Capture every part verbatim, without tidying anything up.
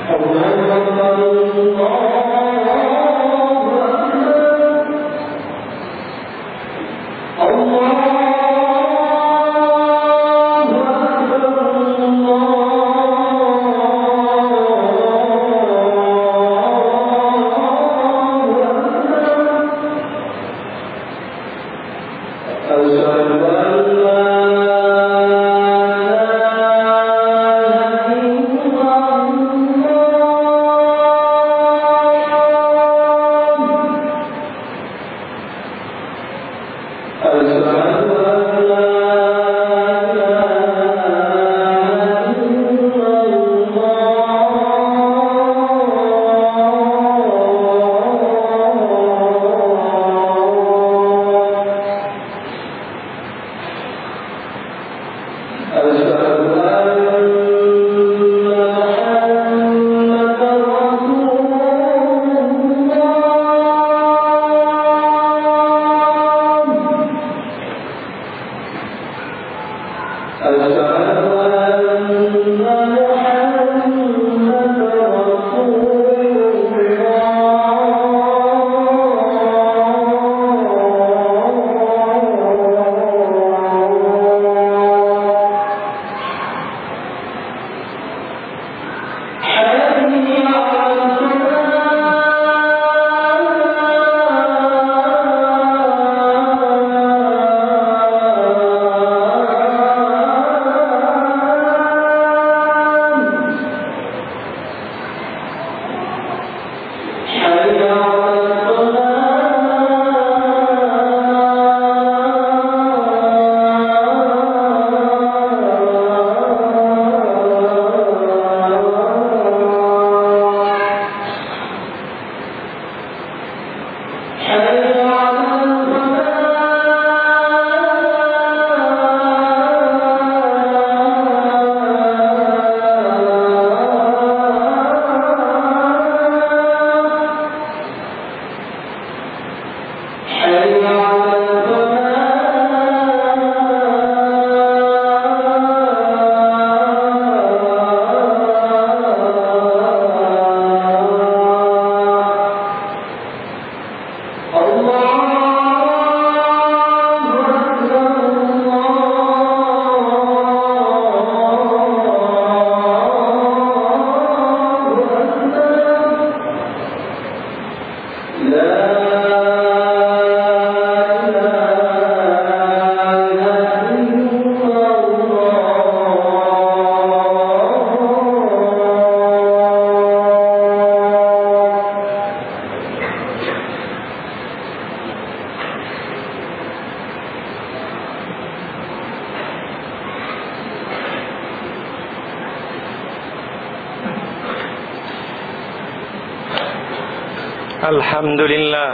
الحمد لله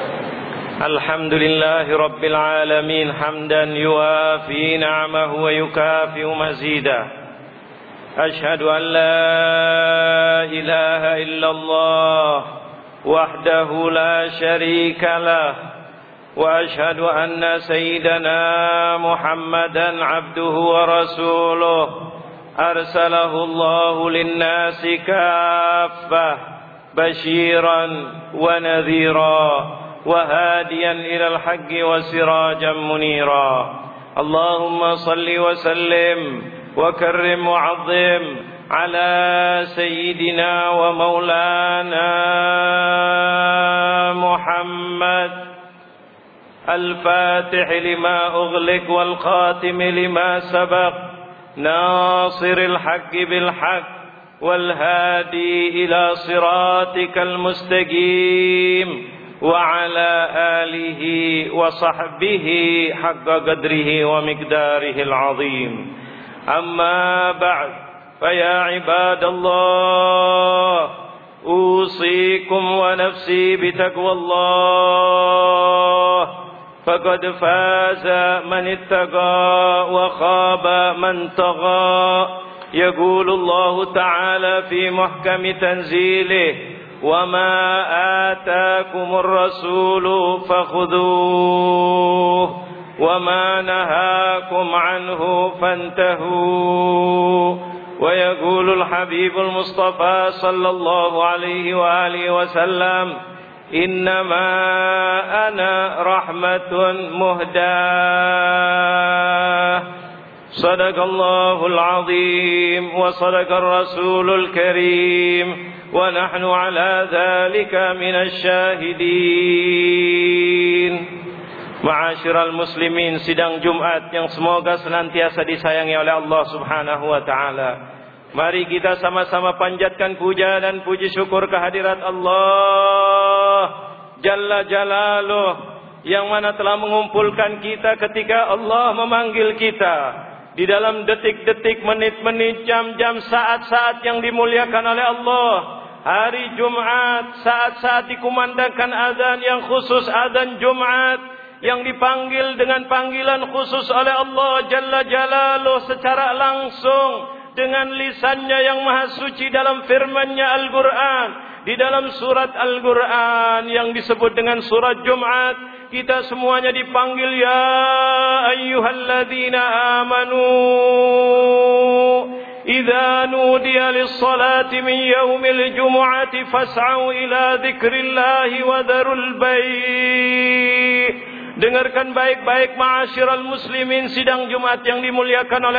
الحمد لله رب العالمين حمدا يوافي نعمه ويكافئ مزيدا أشهد أن لا إله إلا الله وحده لا شريك له وأشهد أن سيدنا محمدا عبده ورسوله أرسله الله للناس كافة بشيرا ونذيرا وهاديا إلى الحق وسراجا منيرا اللهم صل وسلم وكرم وعظم على سيدنا ومولانا محمد الفاتح لما أغلق والخاتم لما سبق ناصر الحق بالحق والهادي إلى صراطك المستقيم وعلى آله وصحبه حق قدره ومقداره العظيم أما بعد فيا عباد الله أوصيكم ونفسي بتقوى الله فقد فاز من اتقى وخاب من طغى يقول الله تعالى في محكم تنزيله وما آتاكم الرسول فخذوه وما نهاكم عنه فانتهوا ويقول الحبيب المصطفى صلى الله عليه وآله وسلم إنما أنا رحمة مهداة صدق الله العظيم وصدق الرسول الكريم ونحن على ذلك من الشاهدين. Ma'asyiral muslimin, sidang Jumat yang semoga senantiasa disayangi oleh Allah Subhanahu wa taala. Mari kita sama-sama panjatkan puja dan puji syukur kehadirat Allah Jalla Jalaluh, yang mana telah mengumpulkan kita ketika Allah memanggil kita di dalam detik-detik, menit-menit, jam-jam, saat-saat yang dimuliakan oleh Allah. Hari Jumat, saat-saat dikumandangkan azan yang khusus, azan Jumat, yang dipanggil dengan panggilan khusus oleh Allah Jalla Jalaluh secara langsung dengan lisannya yang maha suci dalam firman-Nya Al-Quran. Di dalam surat Al-Quran yang disebut dengan surat Jumat, kita semuanya dipanggil ya ayyuhalladzina amanu idza nudiya lis-salati min yaumil jumu'ati fas'au ila dzikrillahi wa dzarul bai'. Dengarkan baik-baik ma'asyiral muslimin, sidang Jumat yang dimuliakan oleh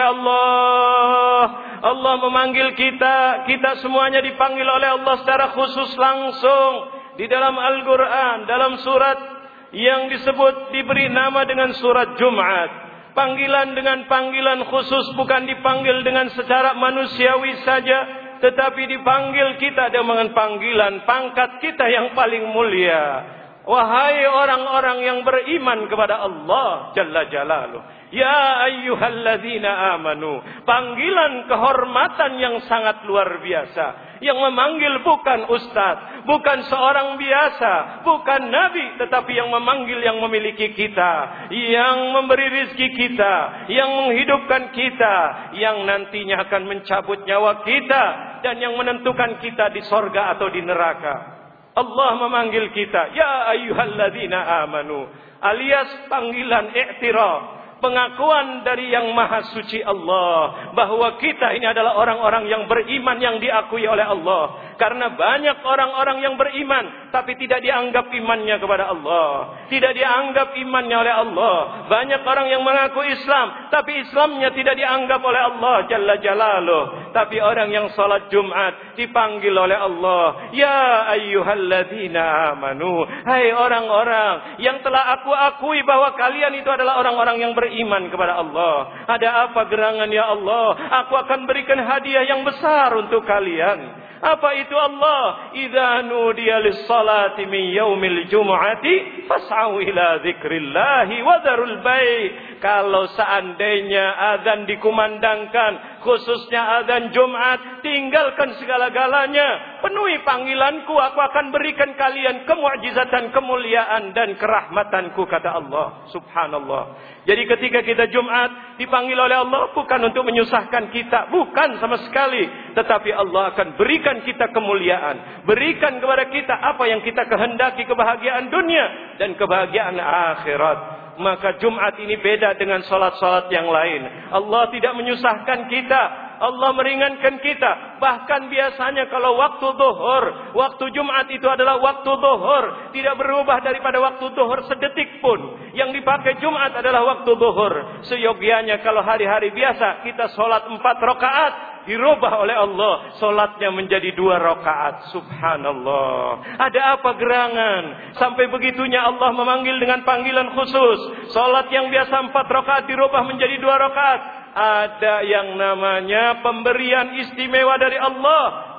Allah. Allah memanggil kita, kita semuanya dipanggil oleh Allah secara khusus langsung di dalam Al-Quran, dalam surat yang disebut diberi nama dengan surat Jumat. Panggilan dengan panggilan khusus, bukan dipanggil dengan secara manusiawi saja, tetapi dipanggil kita dengan panggilan pangkat kita yang paling mulia. Wahai orang-orang yang beriman kepada Allah Jalla Jalaluh, ya ayyuhalladzina amanu. Panggilan kehormatan yang sangat luar biasa, yang memanggil bukan ustaz, bukan seorang biasa, bukan nabi, tetapi yang memanggil yang memiliki kita, yang memberi rizki kita, yang menghidupkan kita, yang nantinya akan mencabut nyawa kita, dan yang menentukan kita di sorga atau di neraka. Allah memanggil kita, ya ayyuhalladzina amanu, alias panggilan i'tiraf, pengakuan dari yang maha suci Allah bahwa kita ini adalah orang-orang yang beriman yang diakui oleh Allah. Karena banyak orang-orang yang beriman tapi tidak dianggap imannya kepada Allah, tidak dianggap imannya oleh Allah. Banyak orang yang mengaku Islam tapi Islamnya tidak dianggap oleh Allah Jalla Jalaluh. Tapi orang yang salat Jumat dipanggil oleh Allah, ya ayyuhalladzina amanu, hai orang-orang yang telah aku akui bahwa kalian itu adalah orang-orang yang beriman kepada Allah. Ada apa gerangan ya Allah? Aku akan berikan hadiah yang besar untuk kalian. Apa itu Allah? Idza nudiya lis-salati min yaumil jumu'ati fas'au ila dzikrillahi wa dzarul bai'. Kalau seandainya azan dikumandangkan, khususnya azan Jumat, tinggalkan segala-galanya, penuhi panggilanku, aku akan berikan kalian kemu'jizatan, kemuliaan dan kerahmatanku, kata Allah. Subhanallah. Jadi ketika kita Jumat dipanggil oleh Allah bukan untuk menyusahkan kita, bukan sama sekali, tetapi Allah akan berikan kita kemuliaan, berikan kepada kita apa yang kita kehendaki, kebahagiaan dunia dan kebahagiaan akhirat. Maka Jumat ini beda dengan salat-salat yang lain. Allah tidak menyusahkan kita, Allah meringankan kita. Bahkan biasanya kalau waktu zuhur, waktu Jumat itu adalah waktu zuhur, tidak berubah daripada waktu zuhur sedetik pun. Yang dipakai Jumat adalah waktu zuhur. Seyogianya kalau hari-hari biasa kita salat empat rakaat, dirubah oleh Allah solatnya menjadi dua rakaat. Subhanallah. Ada apa gerangan sampai begitunya Allah memanggil dengan panggilan khusus? Solat yang biasa empat rakaat dirubah menjadi dua rakaat. Ada yang namanya pemberian istimewa dari Allah,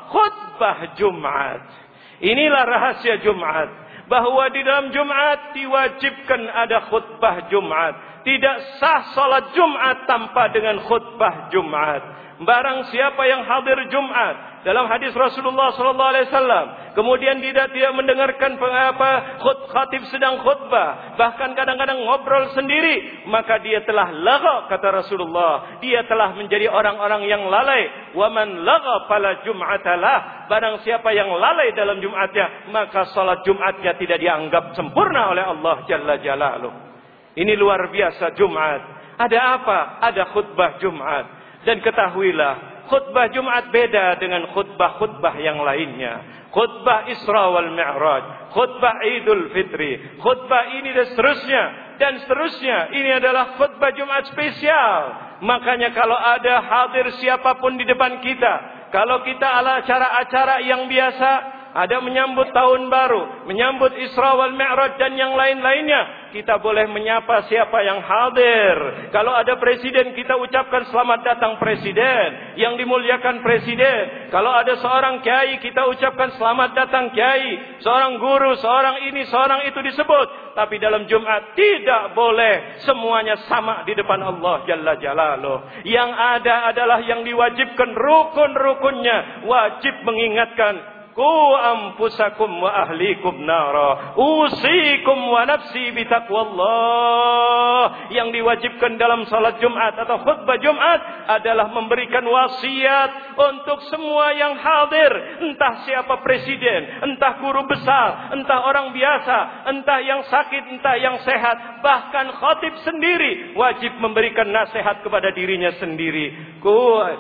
khutbah Jumat. Inilah rahasia Jumat, bahwa di dalam Jumat diwajibkan ada khutbah Jumat. Tidak sah salat Jumat tanpa dengan khutbah Jumat. Barang siapa yang hadir Jumat, dalam hadis Rasulullah sallallahu alaihi wasallam, kemudian dia tidak mendengarkan apa khatib sedang khutbah, bahkan kadang-kadang ngobrol sendiri, maka dia telah lagha, kata Rasulullah. Dia telah menjadi orang-orang yang lalai. Wa man lagha fala jum'atalah. Barang siapa yang lalai dalam Jumatnya, maka salat Jumatnya tidak dianggap sempurna oleh Allah Jalla Jalaluh. Ini luar biasa Jumat. Ada apa? Ada khutbah Jumat. Dan ketahuilah, Khutbah Jumat beda dengan khutbah-khutbah yang lainnya. Khutbah Isra wal Mi'raj, khutbah Idul Fitri, khutbah ini dan seterusnya dan seterusnya. Ini adalah khutbah Jumat spesial. Makanya kalau ada hadir siapapun di depan kita, kalau kita ala acara-acara yang biasa, ada menyambut tahun baru, menyambut Isra wal Mi'raj dan yang lain-lainnya, kita boleh menyapa siapa yang hadir. Kalau ada presiden, kita ucapkan selamat datang presiden, yang dimuliakan presiden. Kalau ada seorang kiai, kita ucapkan selamat datang kiai. Seorang guru, seorang ini, seorang itu disebut. Tapi dalam Jumat tidak boleh semuanya sama di depan Allah Jalla Jalaluh. Yang ada adalah yang diwajibkan, rukun-rukunnya wajib mengingatkan. Ku anfusakum wa ahlikum nara, usikum wa nafsi bitaqwallah. Yang diwajibkan dalam salat Jumat atau khutbah Jumat adalah memberikan wasiat untuk semua yang hadir, entah siapa presiden, entah guru besar, entah orang biasa, entah yang sakit, entah yang sehat, bahkan khatib sendiri wajib memberikan nasihat kepada dirinya sendiri. Ku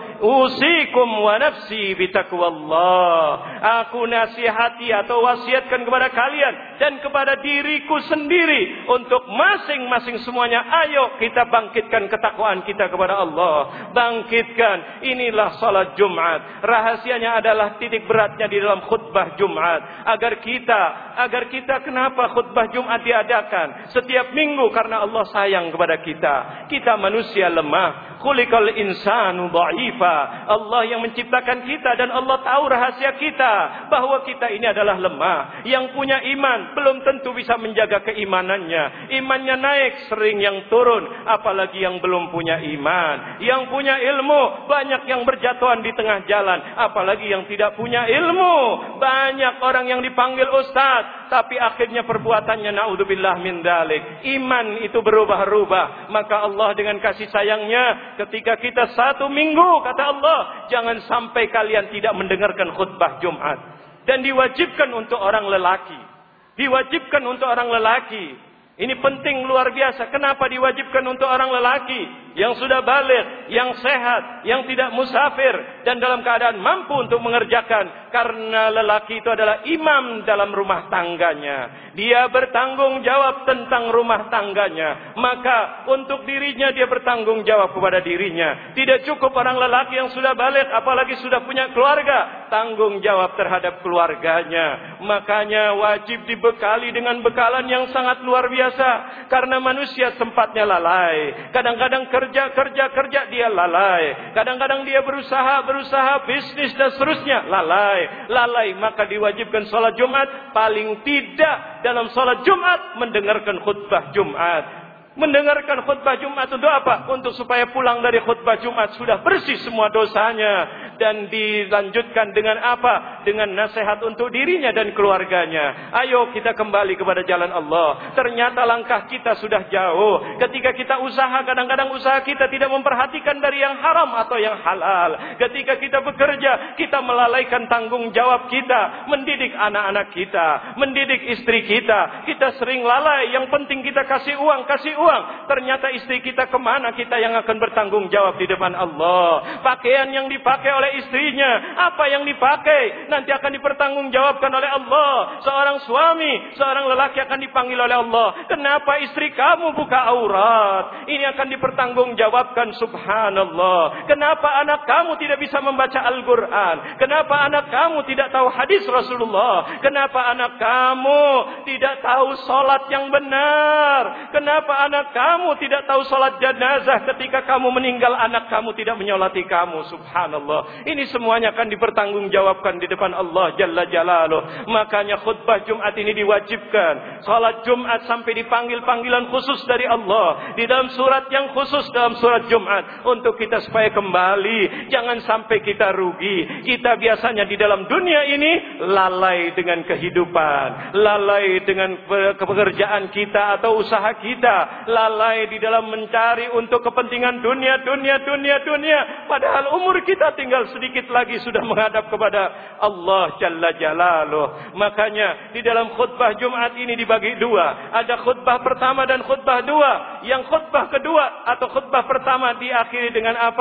usikum wa nafsi bitaqwallah. Aku nasihati atau wasiatkan kepada kalian dan kepada diriku sendiri untuk masing-masing semuanya, ayo kita bangkitkan ketakwaan kita kepada Allah. Bangkitkan. Inilah salat Jumat. Rahasianya adalah titik beratnya di dalam khutbah Jumat. Agar kita, agar kita kenapa khutbah Jumat diadakan setiap minggu? Karena Allah sayang kepada kita. Kita manusia lemah. Khuliqal insanu dha'ifa. Allah yang menciptakan kita dan Allah tahu rahasia kita, bahwa kita ini adalah lemah. Yang punya iman belum tentu bisa menjaga keimanannya. Imannya naik, sering yang turun, apalagi yang belum punya iman. Yang punya ilmu, banyak yang berjatuhan di tengah jalan, apalagi yang tidak punya ilmu. Banyak orang yang dipanggil ustaz, tapi akhirnya perbuatannya naudzubillah min dzalik. Iman itu berubah-ubah. Maka Allah dengan kasih sayangnya, ketika kita satu minggu, kata Allah, jangan sampai kalian tidak mendengarkan khutbah Jumat. Dan diwajibkan untuk orang lelaki. Diwajibkan untuk orang lelaki. Ini penting luar biasa. Kenapa diwajibkan untuk orang lelaki? Yang sudah balik, yang sehat, yang tidak musafir, dan dalam keadaan mampu untuk mengerjakan. Karena lelaki itu adalah imam dalam rumah tangganya. Dia bertanggung jawab tentang rumah tangganya. Maka untuk dirinya dia bertanggung jawab kepada dirinya. Tidak cukup orang lelaki yang sudah balik, apalagi sudah punya keluarga, tanggung jawab terhadap keluarganya. Makanya wajib dibekali dengan bekalan yang sangat luar biasa. Karena manusia tempatnya lalai. Kadang-kadang kerja, kerja, kerja dia lalai. Kadang-kadang dia berusaha, berusaha, bisnis dan seterusnya, lalai. Lalai, maka diwajibkan salat Jumat. Paling tidak dalam salat Jumat mendengarkan khutbah Jumat. Mendengarkan khutbah Jumat untuk apa? Untuk supaya pulang dari khutbah Jumat sudah bersih semua dosanya. Dan dilanjutkan dengan apa? Dengan nasihat untuk dirinya dan keluarganya. Ayo kita kembali kepada jalan Allah. Ternyata langkah kita sudah jauh. Ketika kita usaha, kadang-kadang usaha kita tidak memperhatikan dari yang haram atau yang halal. Ketika kita bekerja, kita melalaikan tanggung jawab kita. Mendidik anak-anak kita, mendidik istri kita. Kita sering lalai. Yang penting kita kasih uang, kasih uang. Ternyata istri kita kemana? Kita yang akan bertanggung jawab di depan Allah. Pakaian yang dipakai oleh istrinya, apa yang dipakai nanti akan dipertanggungjawabkan oleh Allah. Seorang suami, seorang lelaki akan dipanggil oleh Allah. Kenapa istri kamu buka aurat? Ini akan dipertanggungjawabkan, subhanallah. Kenapa anak kamu tidak bisa membaca Al-Quran? Kenapa anak kamu tidak tahu hadis Rasulullah? Kenapa anak kamu tidak tahu salat yang benar? Kenapa anak kamu tidak tahu salat jenazah ketika kamu meninggal, anak kamu tidak menyolati kamu? Subhanallah. Ini semuanya akan dipertanggungjawabkan di depan Allah Jalla Jalaluh. Makanya khutbah Jumat ini diwajibkan. Salat Jumat sampai dipanggil panggilan khusus dari Allah. Di dalam surat yang khusus, dalam surat Jumat. Untuk kita supaya kembali. Jangan sampai kita rugi. Kita biasanya di dalam dunia ini lalai dengan kehidupan. Lalai dengan pekerjaan kita atau usaha kita. Lalai di dalam mencari untuk kepentingan dunia, dunia, dunia, dunia. Padahal umur kita tinggal sedikit lagi sudah menghadap kepada Allah Jalla Jalaluh. Makanya di dalam khutbah Jumat ini dibagi dua. Ada khutbah pertama dan khutbah dua. Yang khutbah kedua atau khutbah pertama diakhiri dengan apa?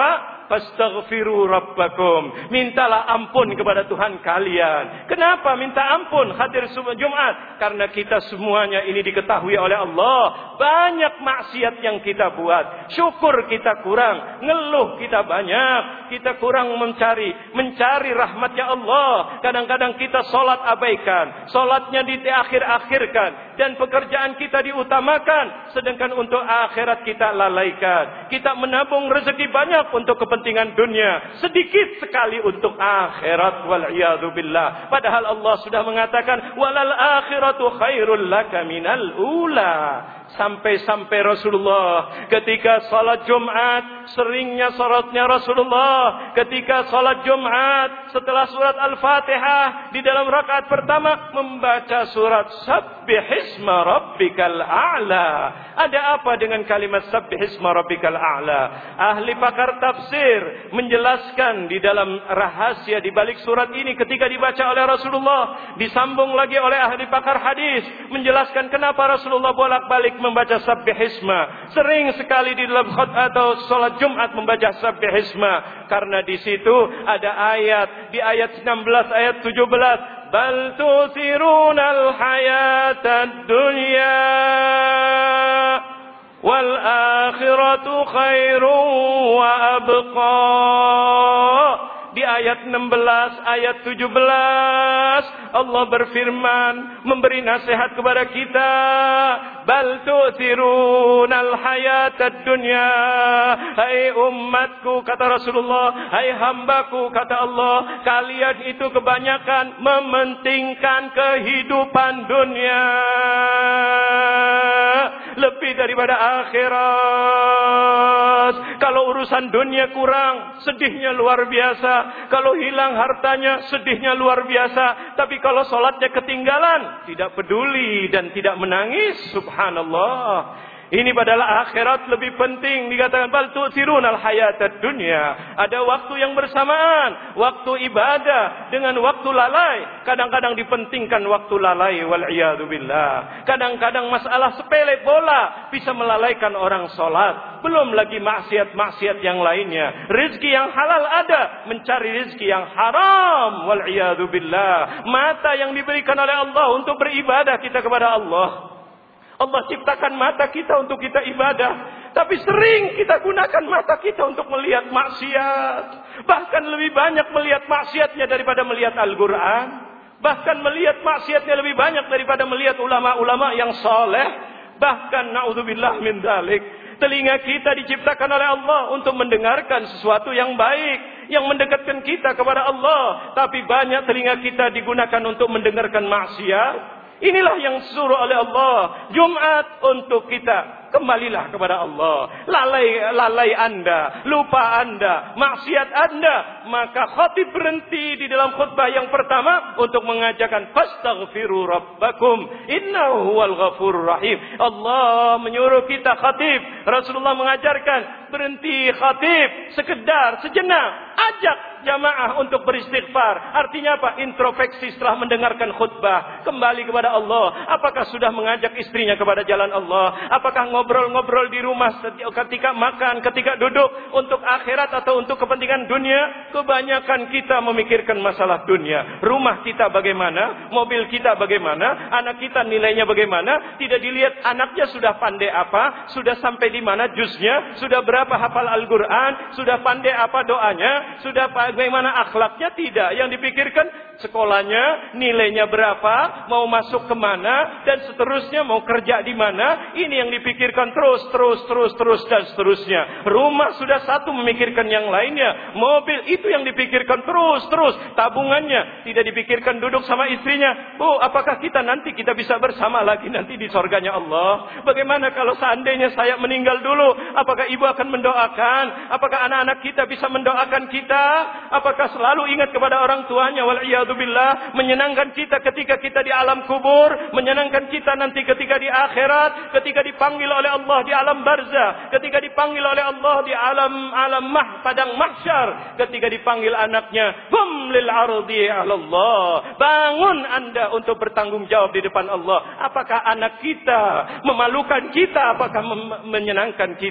Fastaghfiru rabbakum. Mintalah ampun kepada Tuhan kalian. Kenapa minta ampun hadir Jumat? Karena kita semuanya ini diketahui oleh Allah. Banyak maksiat yang kita buat. Syukur kita kurang. Ngeluh kita banyak. Kita kurang mencari. Mencari rahmatnya Allah. Kadang-kadang kita sholat abaikan. Sholatnya di akhir-akhirkan. Dan pekerjaan kita diutamakan. Sedangkan untuk akhirat kita lalaikan. Kita menabung rezeki banyak untuk kepentingan dunia. Sedikit sekali untuk akhirat. Wal'iyadzubillah. Padahal Allah sudah mengatakan. Walal akhiratu khairul laka minal ula. Sampai-sampai Rasulullah ketika salat Jumat, seringnya salatnya Rasulullah ketika salat Jumat setelah surat Al-Fatihah di dalam rakaat pertama membaca surat Sabbihisma Rabbikal A'la. Ada apa dengan kalimat Sabbihisma Rabbikal A'la? Ahli pakar tafsir menjelaskan di dalam rahasia di balik surat ini ketika dibaca oleh Rasulullah, disambung lagi oleh ahli pakar hadis menjelaskan kenapa Rasulullah bolak-balik membaca Sabbihisma. Sering sekali di dalam khutbah atau salat Jumat membaca Sabbihisma karena di situ ada ayat di ayat enam belas ayat tujuh belas, bal tusirunal hayatad dunya wal akhiratu khairum wa abqa. Di ayat enam belas, ayat tujuh belas, Allah berfirman, memberi nasihat kepada kita. Bal tu'thirunal hayatad dunya. Hai umatku, kata Rasulullah, hai hambaku, kata Allah, kalian itu kebanyakan mementingkan kehidupan dunia lebih daripada akhirat. Kalau urusan dunia kurang, sedihnya luar biasa. Kalau hilang hartanya, sedihnya luar biasa. Tapi kalau sholatnya ketinggalan, tidak peduli dan tidak menangis. Subhanallah. Ini padahal akhirat lebih penting. Dikatakan bal tu'thirunal hayatad dunya. Ada waktu yang bersamaan, waktu ibadah dengan waktu lalai. Kadang-kadang dipentingkan waktu lalai, wal iyadu billah. Kadang-kadang masalah sepele bola bisa melalaikan orang sholat. Belum lagi maksiat-maksiat yang lainnya. Rizki yang halal ada, mencari rizki yang haram, wal iyadu billah. Mata yang diberikan oleh Allah untuk beribadah kita kepada Allah. Allah ciptakan mata kita untuk kita ibadah. Tapi sering kita gunakan mata kita untuk melihat maksiat. Bahkan lebih banyak melihat maksiatnya daripada melihat Al-Quran. Bahkan melihat maksiatnya lebih banyak daripada melihat ulama-ulama yang saleh. Bahkan na'udzubillah min dzalik. Telinga kita diciptakan oleh Allah untuk mendengarkan sesuatu yang baik, yang mendekatkan kita kepada Allah. Tapi banyak telinga kita digunakan untuk mendengarkan maksiat. Inilah yang disuruh oleh Allah. Jumat untuk kita. Kembalilah kepada Allah. Lalai lalai anda, lupa anda, maksiat anda, maka khatib berhenti di dalam khutbah yang pertama untuk mengajarkan fastaghfiru rabbakum innahu huwal ghafurur rahim. Allah menyuruh kita khatib. Rasulullah mengajarkan berhenti khatib sekedar sejenak, ajak jamaah untuk beristighfar. Artinya apa? Introspeksi setelah mendengarkan khutbah, kembali kepada Allah. Apakah sudah mengajak istrinya kepada jalan Allah? Apakah ngobrol-ngobrol di rumah ketika makan, ketika duduk untuk akhirat atau untuk kepentingan dunia? Kebanyakan kita memikirkan masalah dunia. Rumah kita bagaimana? Mobil kita bagaimana? Anak kita nilainya bagaimana? Tidak dilihat anaknya sudah pandai apa? Sudah sampai di mana juznya? Sudah berapa hafal Al-Quran? Sudah pandai apa doanya? Sudah bagaimana akhlaknya? Tidak. Yang dipikirkan sekolahnya, nilainya berapa, mau masuk kemana, dan seterusnya mau kerja di mana. Ini yang dipikirkan terus, terus, terus, terus, dan seterusnya. Rumah sudah satu memikirkan yang lainnya. Mobil itu yang dipikirkan terus, terus. Tabungannya tidak dipikirkan duduk sama istrinya. Bu, apakah kita nanti kita bisa bersama lagi nanti di surganya Allah? Bagaimana kalau seandainya saya meninggal dulu? Apakah ibu akan mendoakan? Apakah anak-anak kita bisa mendoakan kita? Apakah selalu ingat kepada orang tuanya? Wal'iyadzubillah. Menyenangkan kita ketika kita di alam kubur, menyenangkan kita nanti ketika di akhirat, ketika dipanggil oleh Allah di alam barzah, ketika dipanggil oleh Allah di alam alam mah padang mahsyar, ketika dipanggil anaknya, hum lil ardi Allah. Bangun anda untuk bertanggung jawab di depan Allah. Apakah anak kita memalukan kita? Apakah menyenangkan kita?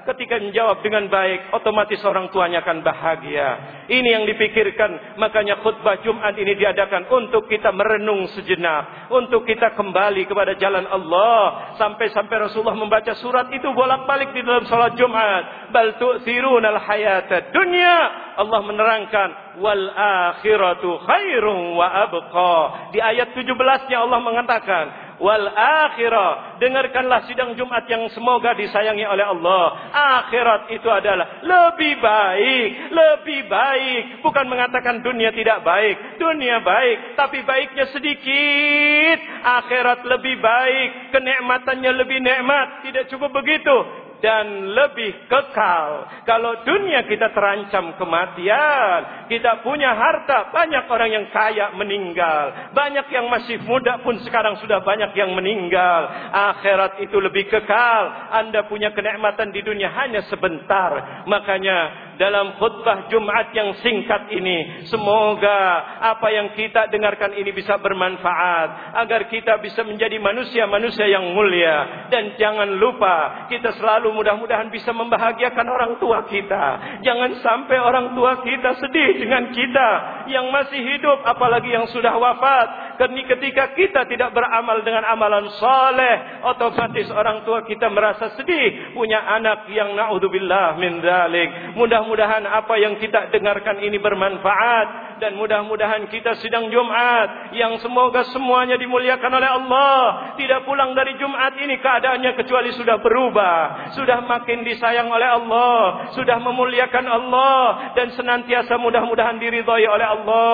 ketika menjawab dengan baik, otomatis orang tuanya akan bahagia. Ini yang dipikirkan. Makanya khutbah Jumat ini diadakan untuk kita merenung sejenak, untuk kita kembali kepada jalan Allah. Sampai-sampai Rasulullah membaca surat itu bolak-balik di dalam salat Jumat. Bal tu'thirunal hayatad dunya. Allah menerangkan wal akhiratu khairun wa abqa. Di ayat tujuh belas-nya Allah mengatakan wal akhirah, dengarkanlah sidang Jumat yang semoga disayangi oleh Allah. Akhirat itu adalah lebih baik, lebih baik. Bukan mengatakan dunia tidak baik, dunia baik, tapi baiknya sedikit. Akhirat lebih baik, kenikmatannya lebih nikmat. Tidak cukup begitu, dan lebih kekal. Kalau dunia kita terancam kematian, kita punya harta, banyak orang yang kaya meninggal, banyak yang masih muda pun sekarang sudah banyak yang meninggal. Akhirat itu lebih kekal. Anda punya kenikmatan di dunia hanya sebentar. Makanya dalam khutbah Jumat yang singkat ini, semoga apa yang kita dengarkan ini bisa bermanfaat, agar kita bisa menjadi manusia-manusia yang mulia. Dan jangan lupa, kita selalu mudah-mudahan bisa membahagiakan orang tua kita. Jangan sampai orang tua kita sedih dengan kita yang masih hidup, apalagi yang sudah wafat. Karena ketika kita tidak beramal dengan amalan saleh, otomatis orang tua kita merasa sedih punya anak yang naudzubillah min dzalik. Mudah-mudahan apa yang kita dengarkan ini bermanfaat, dan mudah-mudahan kita sidang Jumat yang semoga semuanya dimuliakan oleh Allah. Tidak pulang dari Jumat ini keadaannya kecuali sudah berubah, sudah makin disayang oleh Allah, sudah memuliakan Allah, dan senantiasa mudah-mudahan diridhai oleh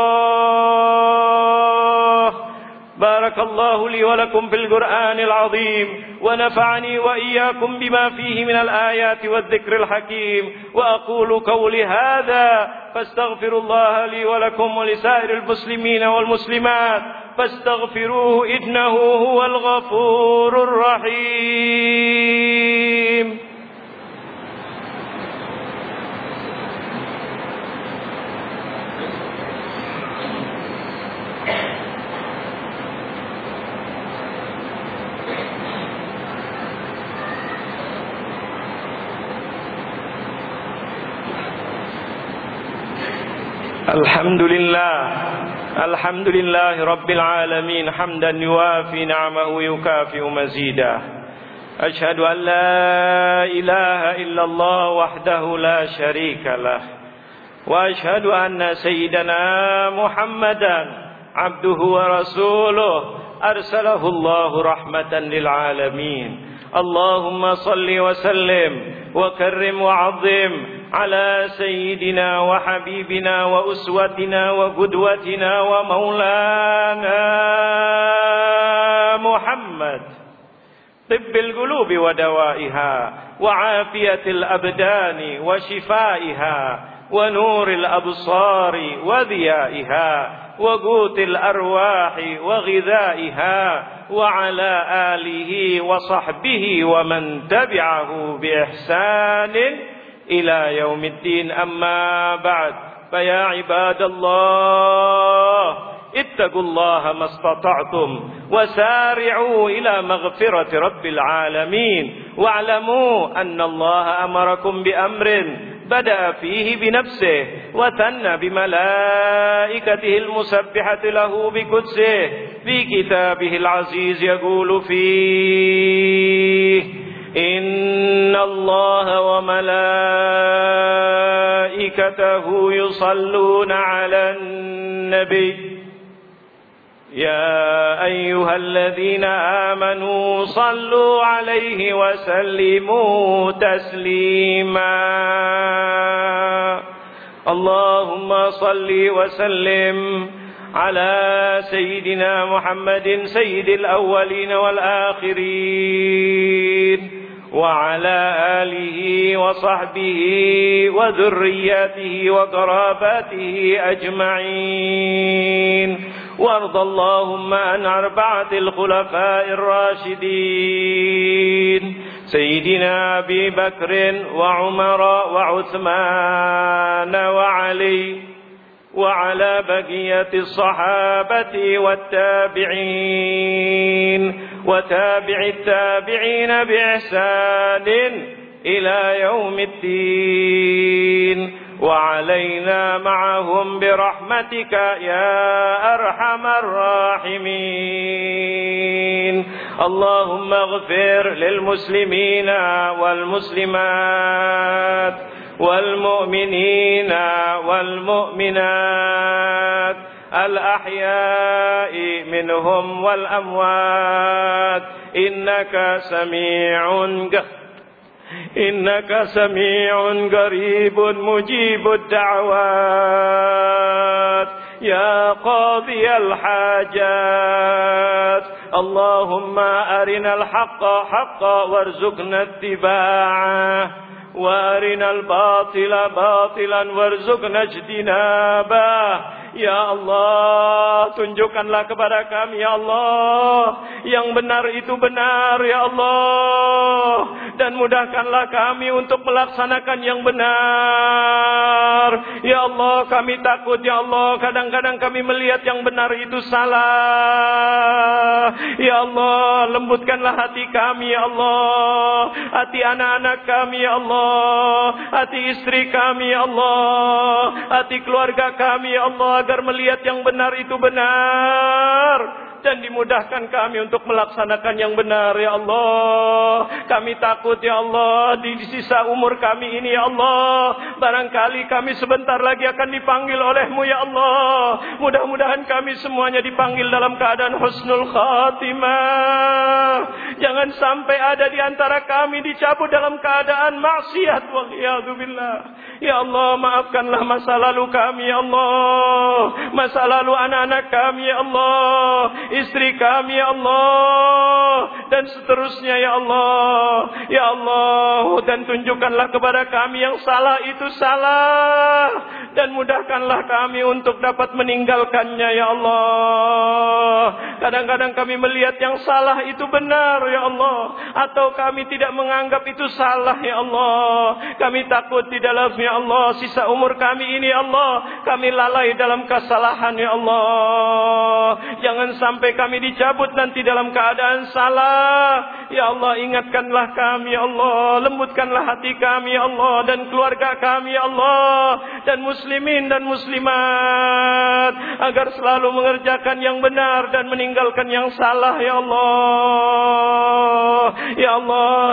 Allah. Barakallahu li wa lakum fil Qur'anil azim, wa nafa'ani wa iyyakum bima fihi minal ayati wadh-dhikril hakim. Wa aqulu qawli hadha fastaghfirullaha li wa lakum wa lisairil muslimin wal muslimat fastaghfiruhu innahu huwal ghafurur rahim. Alhamdulillah, alhamdulillah Rabbil alamin, hamdan yuwafi ni'amahu yukafi'u mazidah. Ashhadu an la ilaha illallah wahdahu la syarika lah, wa ashhadu anna sayyidana Muhammadan abduhu wa rasuluh arsalahu Allahu rahmatan lil alamin. Allahumma salli wa sallim wa karrim wa 'azzim على سيدنا وحبيبنا وأسوتنا وقدوتنا ومولانا محمد طب القلوب ودوائها وعافية الأبدان وشفائها ونور الأبصار وضيائها وقوت الأرواح وغذائها وعلى آله وصحبه ومن تبعه بإحسان إلى يوم الدين. أما بعد، فيا عباد الله اتقوا الله ما استطعتم وسارعوا إلى مغفرة رب العالمين، واعلموا أن الله أمركم بأمر بدأ فيه بنفسه وثنى بملائكته المسبحة له بقدسه في كتابه العزيز يقول فيه إن الله وملائكته يصلون على النبي يا أيها الذين آمنوا صلوا عليه وسلموا تسليما. اللهم صل وسلم على سيدنا محمد سيد الأولين والآخرين، وعلى آله وصحبه وذرياته وقراباته أجمعين. وارض اللهم عن أربعة الخلفاء الراشدين سيدنا أبي بكر وعمر وعثمان وعلي، وعلى بقية الصحابة والتابعين وتابع التابعين بإحسان إلى يوم الدين وعلينا معهم برحمتك يا أرحم الراحمين اللهم اغفر للمسلمين والمسلمات والمؤمنين والمؤمنات الأحياء منهم والأموات إنك سميع إنك سميع قريب مجيب الدعوات يا قاضي الحاجات اللهم أرنا الحق حقا وارزقنا اتباعه وارنا الباطل باطلا وارزقنا اجتنابه Ya Allah, tunjukkanlah kepada kami ya Allah yang benar itu benar ya Allah, dan mudahkanlah kami untuk melaksanakan yang benar ya Allah. Kami takut ya Allah, kadang-kadang kami melihat yang benar itu salah ya Allah. Lembutkanlah hati kami ya Allah, hati anak-anak kami ya Allah, hati istri kami ya Allah, hati keluarga kami ya Allah, agar melihat yang benar itu benar dan dimudahkan kami untuk melaksanakan yang benar ya Allah. Kami takut ya Allah di sisa umur kami ini ya Allah, barangkali kami sebentar lagi akan dipanggil oleh-Mu ya Allah. Mudah-mudahan kami semuanya dipanggil dalam keadaan husnul khatimah. Jangan sampai ada di antara kami dicabut dalam keadaan maksiat waliyadzubillah. Ya Allah, maafkanlah masa lalu kami ya Allah, masa lalu anak-anak kami ya Allah, istri kami ya Allah, dan seterusnya ya Allah. Ya Allah, dan tunjukkanlah kepada kami yang salah itu salah, dan mudahkanlah kami untuk dapat meninggalkannya ya Allah. Kadang-kadang kami melihat yang salah itu benar ya Allah, atau kami tidak menganggap itu salah ya Allah. Kami takut di dalamnya ya Allah, sisa umur kami ini ya Allah, kami lalai dalam kesalahan ya Allah. Jangan sampai kami dicabut nanti dalam keadaan salah ya Allah. Ingatkanlah kami ya Allah, lembutkanlah hati kami ya Allah, dan keluarga kami ya Allah, dan muslimin dan muslimat, agar selalu mengerjakan yang benar dan meninggalkan yang salah ya Allah. Ya Allah,